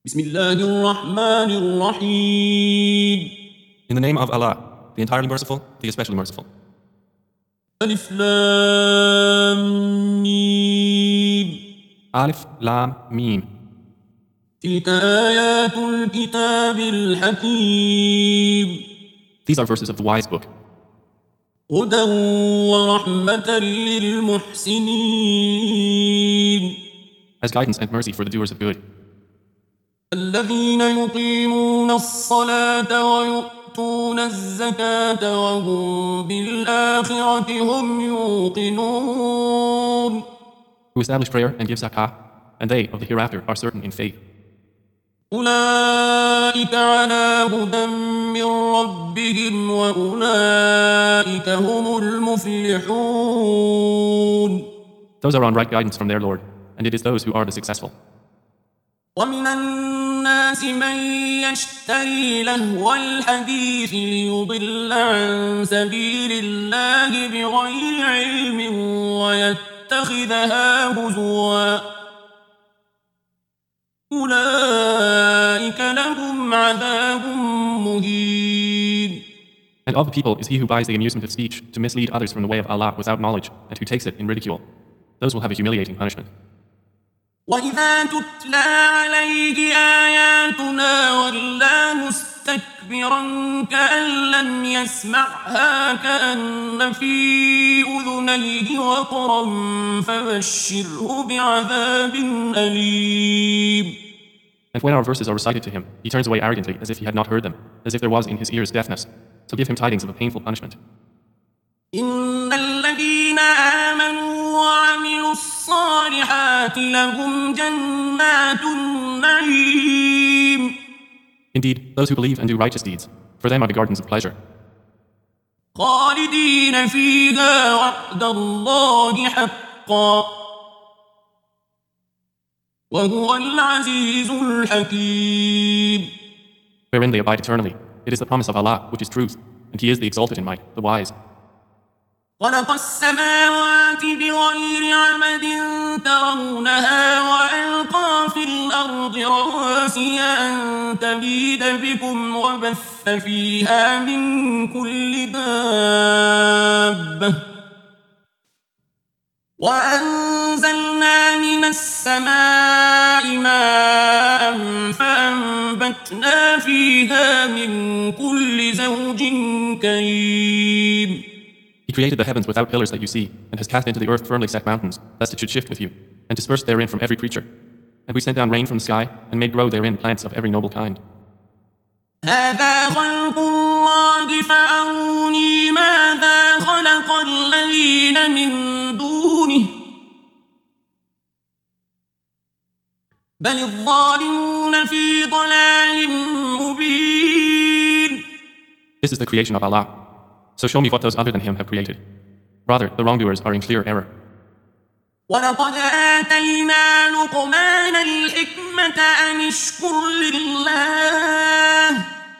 بسم الله الرحمن الرحيم. In the name of Allah, the entirely merciful, the especially merciful. ألف لام ميم. Alif, Lam, Mim. تلك آيات الكتاب الحكيم. These are verses of the wise book, هدى ورحمة للمحسنين. as guidance and mercy for the doers of good. الذين يقيمون الصلاة ويؤتون الزكاة وهم بالآخرة هم يوقنون. Who establish prayer and give zakah, and they of the hereafter are certain in faith. أولئك على هدى من ربهم وأولئك هم المفلحون. Those are on right guidance from their Lord, and it is those who are the successful. ومن الناس من يشتري لهو الحديث ليضل عن سبيل الله بغير علم ويتخذها هزوا أولئك لهم عذاب مهين. And of the people is he who buys the amusement of speech to mislead others from the way of Allah without knowledge, and who takes it in ridicule. Those will have a humiliating punishment. وإذا تتلى عليه آياتنا ولى مستكبرا كأن لم يسمعها كأن في أذنيه وقرا فبشره بعذاب أليم. And when our verses are recited to him, he turns away arrogantly as if he had not heard them, as if there was in his ears deafness. So give him tidings of a painful punishment. إن الذين آمنوا وعملوا الصالحات لهم جنات النعيم. Indeed, those who believe and do righteous deeds, for them are the gardens of pleasure. خالدين فيها وعد الله حقا وهو العزيز الحكيم. Wherein they abide eternally. It is the promise of Allah, which is truth, and He is the exalted in might, the wise. خلق السماوات بغير عمد ترونها وألقى في الأرض رواسي أن تميد بكم وبث فيها من كل دابة وأنزلنا من السماء ماء فأنبتنا فيها من كل زوج كريم. He created the heavens without pillars that you see, and has cast into the earth firmly set mountains, lest it should shift with you, and dispersed therein from every creature. And we sent down rain from the sky, and made grow therein plants of every noble kind. هذا خلق الله فأروني ماذا خلق الذين من دونه بل الظالمون في ضلال مبين. This is the creation of Allah. So show me what those other than Him have created. Rather, the wrongdoers are in clear error. ولقد آتينا لقمان الحكمة أن اشكر لله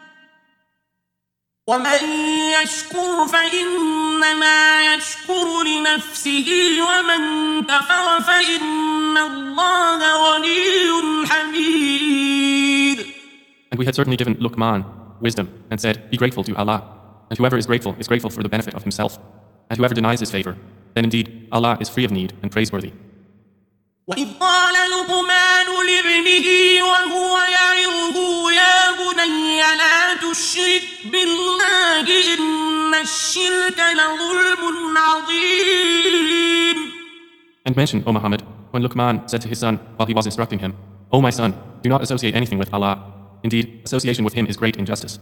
ومن يشكر فإنما يشكر لنفسه ومن كفر فإن الله غني حميد. And we had certainly given Luqman wisdom and said, be grateful to Allah. And whoever is grateful for the benefit of himself. And whoever denies his favor, then indeed Allah is free of need and praiseworthy. وإذ قال لقمان لابنه وهو يعظه يا بني لا تشرك بالله إن الشرك لظلم عظيم. And mention, O Muhammad, when Luqman said to his son while he was instructing him, O my son, do not associate anything with Allah. Indeed, association with him is great injustice.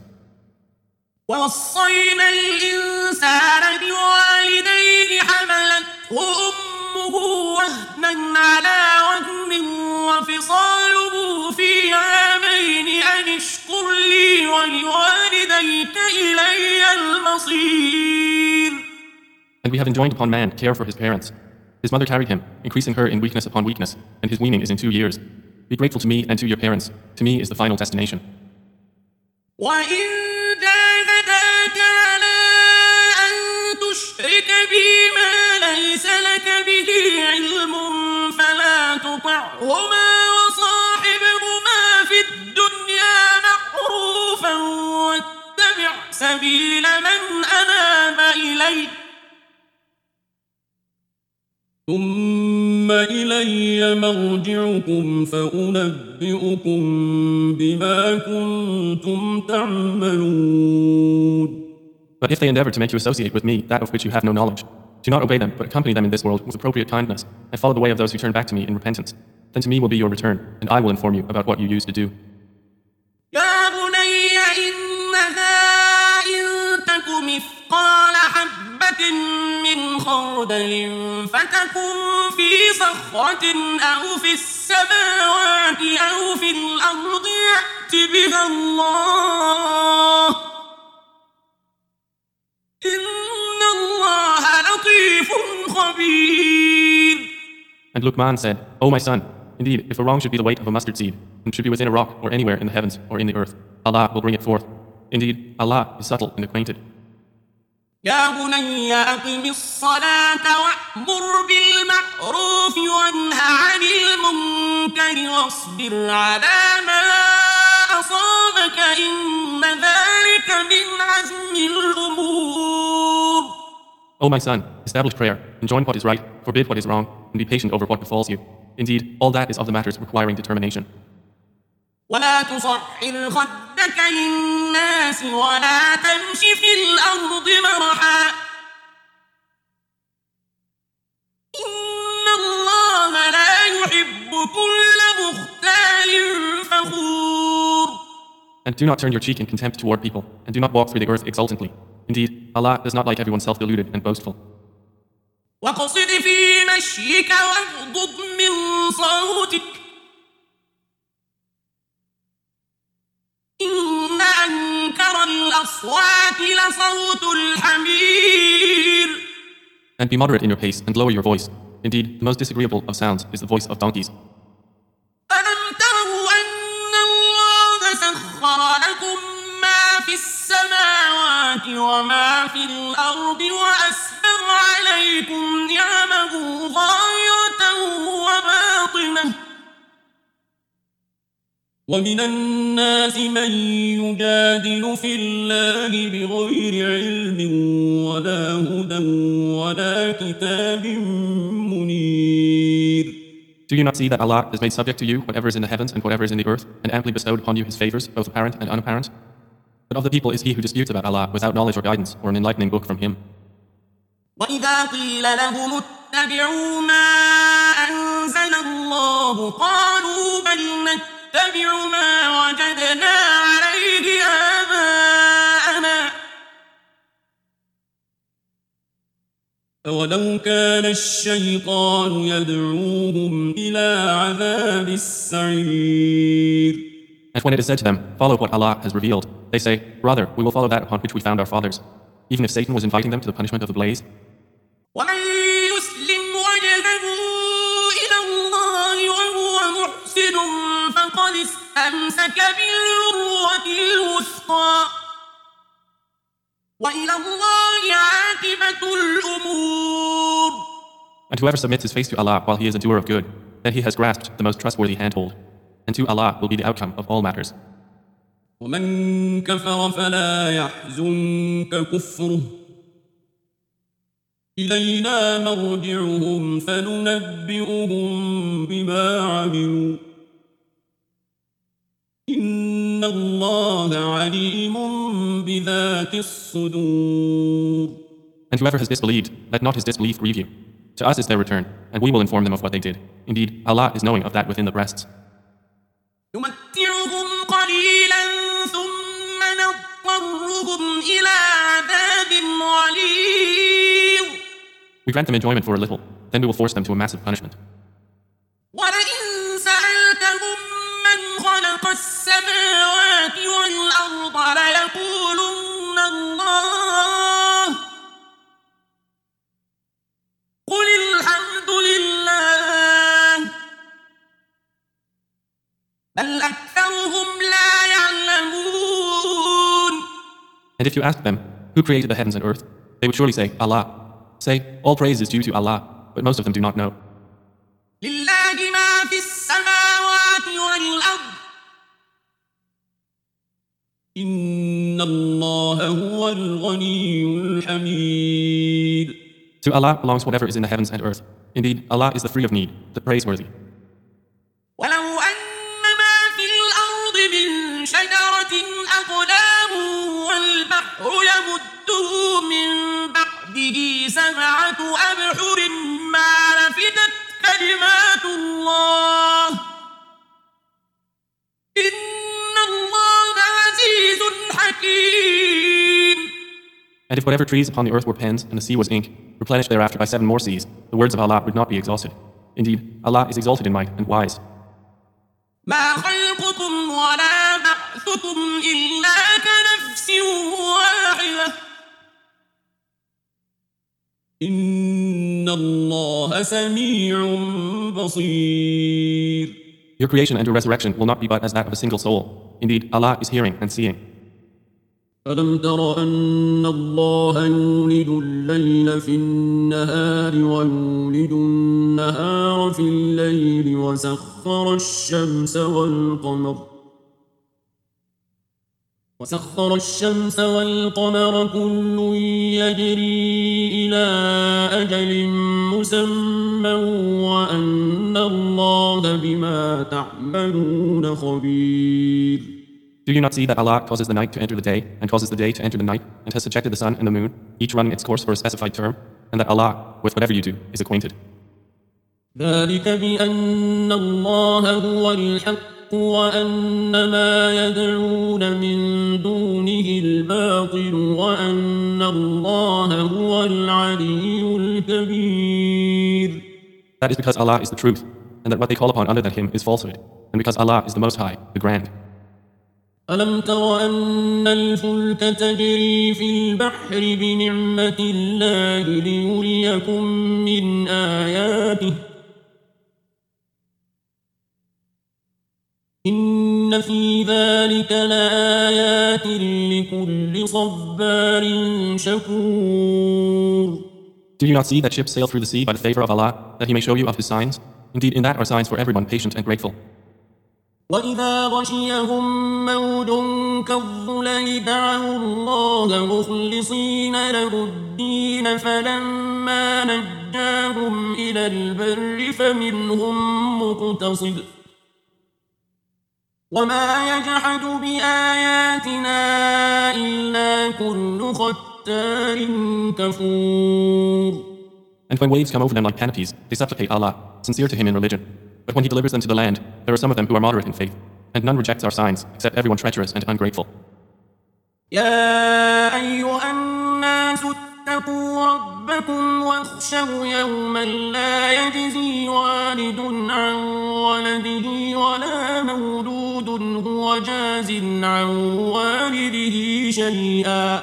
ووصينا الإنسان بوالديه حملته أمه وهنا على وهن وفصاله في عامين أن اشكر لي ولوالديك إلي المصير. And we have enjoined upon man care for his parents. His mother carried him, increasing her in weakness upon weakness, and his weaning is in 2 years. Be grateful to me and to your parents. To me is the final destination. وإن جاهداك على أن تشرك بي ما ليس لك به علم فلا تطعهما وصاحبهما في الدنيا سبيل من أناب إلي ثم إلي مرجعكم فأنبئكم بما كنتم تعملون. But if they endeavor to make you associate with me that of which you have no knowledge, do not obey them, but accompany them in this world with appropriate kindness, and follow the way of those who turn back to me in repentance. Then to me will be your return, and I will inform you about what you used to do. يا بني إنها إن تك مثقال حبة من خردل فتكن في صخرة أو في السماوات أو في الأرض يأت بها الله إن الله لطيف خبير. And Luqman said, O my son, indeed, if a wrong should be the weight of a mustard seed, and should be within a rock or anywhere in the heavens or in the earth, Allah will bring it forth. Indeed, Allah is subtle and acquainted. يا بني أقم الصلاة وأمر بالمعروف وانه عن المنكر واصبر على ما أصابك إن ذلك من عزم الأمور. O my son, establish prayer, enjoin what is right, forbid what is wrong, and be patient over what befalls you. Indeed, all that is of the matters requiring determination. ولا تصعر خدك للناس ولا تمش في الأرض مرحا إن الله لا يحب كل مختال فخور. And do not turn your cheek in contempt toward people, and do not walk through the earth exultantly. Indeed, Allah does not like everyone self-deluded and boastful. واقصد في مشيك واغضض من صوتك إن أنكر الأصوات لصوت الحمير. And be moderate in your pace and lower your voice. Indeed, the most disagreeable of sounds is the voice of donkeys. ألم تروا أن الله سخر لكم ما في السماوات وما في الأرض وأسبغ عليكم نعمه ظاهرة وباطنة ومن الناس من يجادل في الله بغير علم ولا هدى ولا كتاب منير. Do you not see that Allah has made subject to you whatever is in the heavens and whatever is in the earth, and amply bestowed upon you His favors, both apparent and unapparent? But of the people is he who disputes about Allah without knowledge or guidance or an enlightening book from Him. وإذا قيل لهم اتبعوا ما أنزل الله قالوا بل نتبع ما وجدنا عليه آباءنا أولو كان الشيطان يدعوهم إلى عذاب السعير. And when it is said to them, follow what Allah has revealed, they say, rather, we will follow that upon which we found our fathers. Even if Satan was inviting them to the punishment of the blaze. ومن يسلم وجهه إلى الله وهو محسن فقد استمسك بالعروة الوثقى وإلى الله عاقبة الأمور. And whoever submits his face to Allah while he is a doer of good, then he has grasped the most trustworthy handhold. And to Allah will be the outcome of all matters. ومن كفر فلا يحزنك كفره إلينا مرجعهم فننبئهم بما عملوا إن الله عليم بذات الصدور. And whoever has disbelieved, let not his disbelief grieve you. To us is their return, and we will inform them of what they did. Indeed, Allah is knowing of that within the breasts. نمتعهم قليلا ثم نضطرهم إلى عذاب غليظ. We grant them enjoyment for a little, then we will force them to a massive punishment. ولئن سألتهم من خلق السماوات والأرض ليقولن الله قل الحمد لله بل أكثرهم لا يعلمون. And if you ask them, who created the heavens and earth, they would surely say, Allah. Say, all praise is due to Allah, but most of them do not know. لله ما في السماوات والأرض إن إن الله هو الغني الحميد. To Allah belongs whatever is in the heavens and earth. Indeed, Allah is the free of need, the praiseworthy. ولو أن ما في الأرض من شجرة أقلام والبحر يمده من بعده 7 أبحر ما نفدت كلمات الله إن الله عزيز حكيم. And if whatever trees upon the earth were pens and the sea was ink, replenished thereafter by 7 more seas, the words of Allah would not be exhausted. Indeed, Allah is exalted in might and wise. ما خلقكم ولا بعثكم إلا كنفس واحدة إن الله سميع بصير. Your creation and your resurrection will not be but as that of a single soul. Indeed, Allah is hearing and seeing. ألم تر أن الله يولج الليل في النهار ويولج النهار في الليل وسخر الشمس والقمر كل يجري إلى أجل مسمى وأن الله بما تعملون خبير. Do you not see that Allah causes the night to enter the day and causes the day to enter the night and has subjected the sun and the moon, each running its course for a specified term, and that Allah, with whatever you do, is acquainted? ذلك بأن الله هو الحق وأن ما يدعون من دونه الباطل وأن الله هو العلي الكبير. That is because Allah is the truth, and that what they call upon other than Him is falsehood, and because Allah is the Most High, the Grand. ألم تر أن الفلك تجري في البحر بنعمة الله ليريكم من آياته إن في ذلك لآيات لكل صبار شكور. Do you not see that ships sail through the sea by the favor of Allah, that He may show you of His signs? Indeed, in that are signs for everyone patient and grateful. وإذا غشيهم موج كالظلل دعوا الله مخلصين له الدين فلما نجاهم إلى البر فمنهم مقتصد وما يجحد بآياتنا إلا كل ختار كفور. And when waves come over them like canopies, they supplicate Allah, sincere to Him in religion. But when He delivers them to the land, there are some of them who are moderate in faith, and none rejects our signs, except everyone treacherous and ungrateful. يا أيها الناس اتقوا ربكم واخشوا يوما لا يجزي والد عن ولده ولا مولود هو جاز عن والده شيئا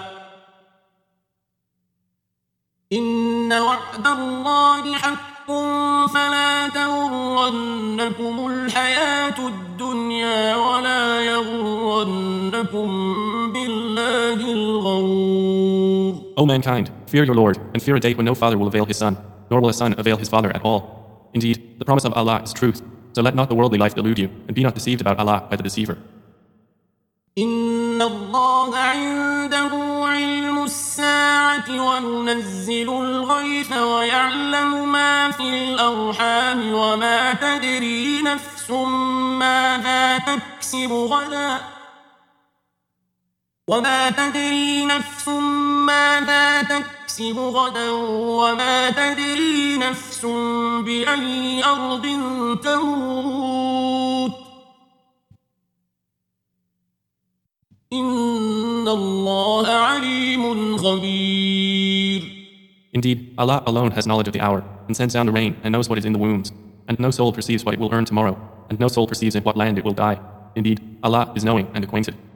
إن وعد الله حق فلا تغرنكم الحياة الدنيا ولا يغرنكم بالله الغرور. O mankind, fear your Lord, and fear a day when no father will avail his son, nor will a son avail his father at all. Indeed, the promise of Allah is truth, so let not the worldly life delude you, and be not deceived about Allah by the deceiver. إن الله عنده علم الساعة وينزل الغيث ويعلم ما في الأرحام وما تدري نفس ماذا تكسب غدا وما تدري نفس بأي أرض تموت إن الله عليم خبير. Indeed, Allah alone has knowledge of the hour, and sends down the rain, and knows what is in the wombs. And no soul perceives what it will earn tomorrow, and no soul perceives in what land it will die. Indeed, Allah is knowing and acquainted.